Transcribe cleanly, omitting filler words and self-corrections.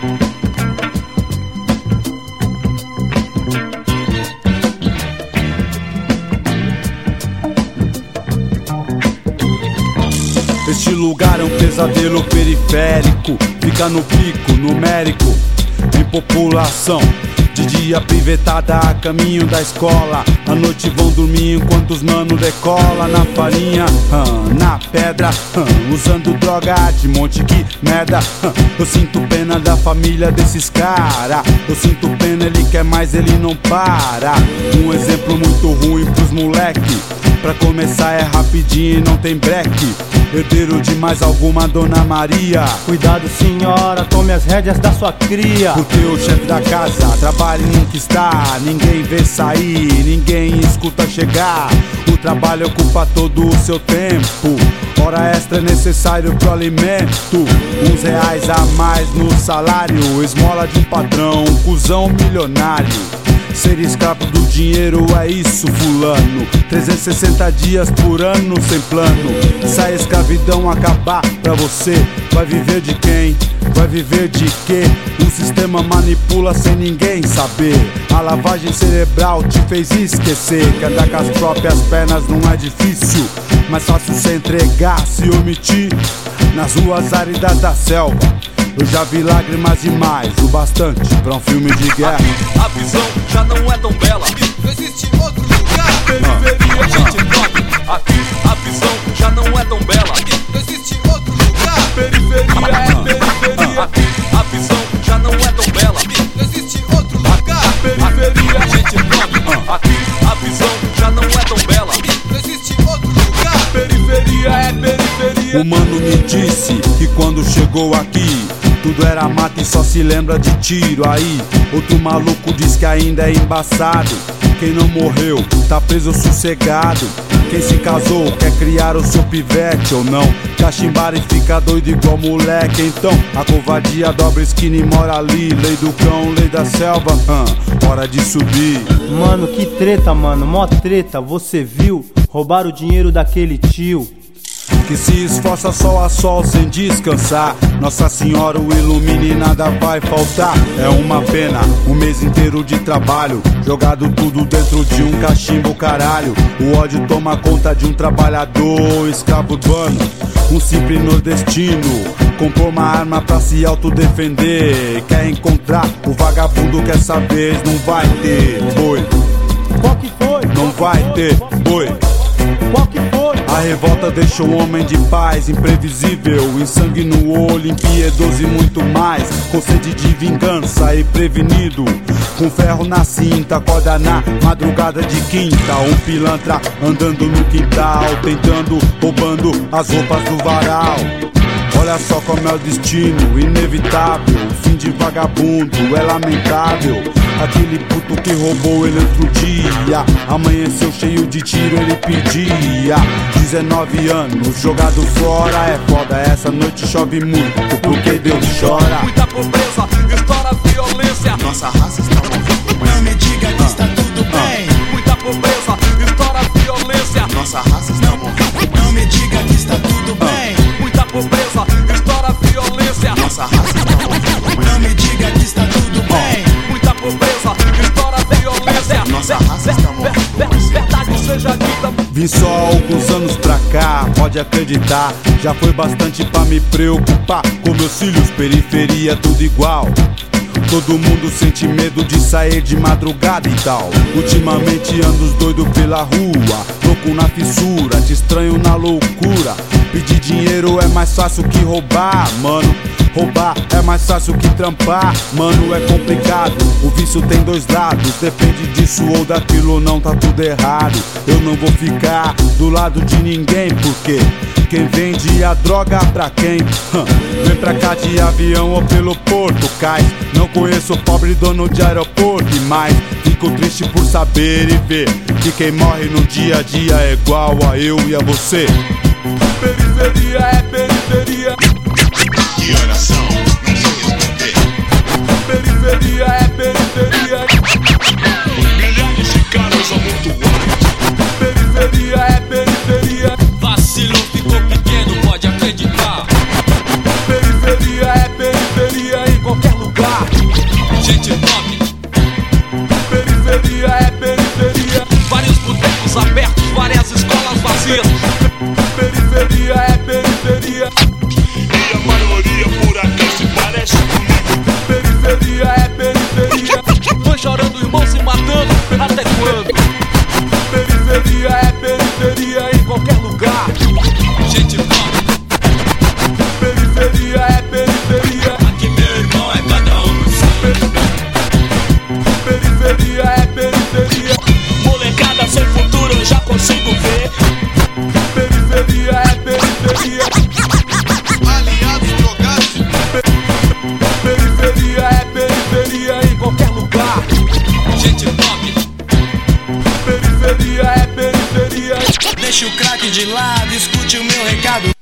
Este lugar é um pesadelo periférico, fica no pico numérico em população. De dia pivetada a caminho da escola, à noite vão dormir enquanto os mano decola na farinha, na pedra, usando droga de monte, que merda. Eu sinto pena da família desses cara, eu sinto pena, ele quer mais, ele não para. Um exemplo muito ruim pros moleque, pra começar é rapidinho e não tem breque. Herdeiro de mais alguma Dona Maria. Cuidado senhora, tome as rédeas da sua cria. Porque o chefe da casa trabalha e nunca está. Ninguém vê sair, ninguém escuta chegar. O trabalho ocupa todo o seu tempo. Hora extra é necessário pro alimento. Uns reais a mais no salário. Esmola de um patrão, um cuzão milionário. Ser escravo do dinheiro é isso, fulano. 360 dias por ano sem plano. Se a escravidão acabar pra você, vai viver de quem? Vai viver de quê? O sistema manipula sem ninguém saber. A lavagem cerebral te fez esquecer que andar com as próprias pernas não é difícil, mais fácil se entregar, se omitir nas ruas áridas da selva. Eu já vi lágrimas demais, o bastante pra um filme de guerra. A visão já não é tão bela, não existe outro lugar. Periferia, gente pobre. Aqui a visão já não é tão bela, não existe outro lugar. Periferia é periferia. Aqui a visão já não é tão bela, não existe outro lugar. Periferia, gente pobre. Aqui a visão já não é tão bela, não existe outro lugar. Periferia é periferia. O mano me disse que quando chegou aqui tudo era mata e só se lembra de tiro. Aí outro maluco diz que ainda é embaçado. Quem não morreu tá preso sossegado. Quem se casou quer criar o seu pivete ou não. Cachimbar e fica doido igual moleque. Então a covardia dobra esquina e mora ali. Lei do cão, lei da selva, hora de subir. Mano, que treta, mano, mó treta. Você viu? Roubaram o dinheiro daquele tio que se esforça sol a sol sem descansar. Nossa Senhora o ilumine e nada vai faltar. É uma pena, um mês inteiro de trabalho jogado tudo dentro de um cachimbo, caralho. O ódio toma conta de um trabalhador escravo urbano, um simples nordestino. Comprou uma arma pra se autodefender. Quer encontrar o vagabundo, quer saber, não vai ter boi. Qual que foi? Não vai ter boi. Qual que foi? A revolta deixou o homem de paz imprevisível, em sangue no olho, impiedoso e muito mais. Com sede de vingança e prevenido, com ferro na cinta, acorda na madrugada de quinta. Um pilantra andando no quintal, tentando, roubando as roupas do varal. Olha só como é o destino, inevitável. O fim de vagabundo é lamentável. Aquele puto que roubou ele outro dia amanheceu cheio de tiro, ele pedia. 19 anos, jogado fora, é foda. Essa noite chove muito, porque Deus chora. Muita pobreza, estoura violência. Nossa raça está morrendo. Não me diga que está tudo bem. Muita pobreza, estoura violência. Nossa raça está morrendo. Não me diga que está tudo bem. Muita pobreza, estoura violência. Nossa raça está morrendo. Não me diga que está tudo bem. Muita pobreza, estoura violência. Nossa raça está morrendo. Verdade seja dita. Vim só há alguns anos pra cá, pode acreditar. Já foi bastante pra me preocupar com meus filhos, periferia tudo igual. Todo mundo sente medo de sair de madrugada e tal. Ultimamente ando os doidos pela rua, louco na fissura, te estranho na loucura. Pedir dinheiro é mais fácil que roubar, mano. Roubar é mais fácil que trampar, mano, é complicado. O vício tem dois lados, depende disso ou daquilo, não tá tudo errado. Eu não vou ficar do lado de ninguém, porque quem vende a droga pra quem? Vem pra cá de avião ou pelo Porto Cais. Não conheço pobre dono de aeroporto e mais. Fico triste por saber e ver que quem morre no dia a dia é igual a eu e a você. Periferia é periferia. Que horas são? Não sei responder. Periferia é periferia. Milhares de caras amontoados. Periferia é periferia. Vacilou, ficou pequeno, pode acreditar. Periferia é periferia em qualquer lugar. de lado, escute o meu recado.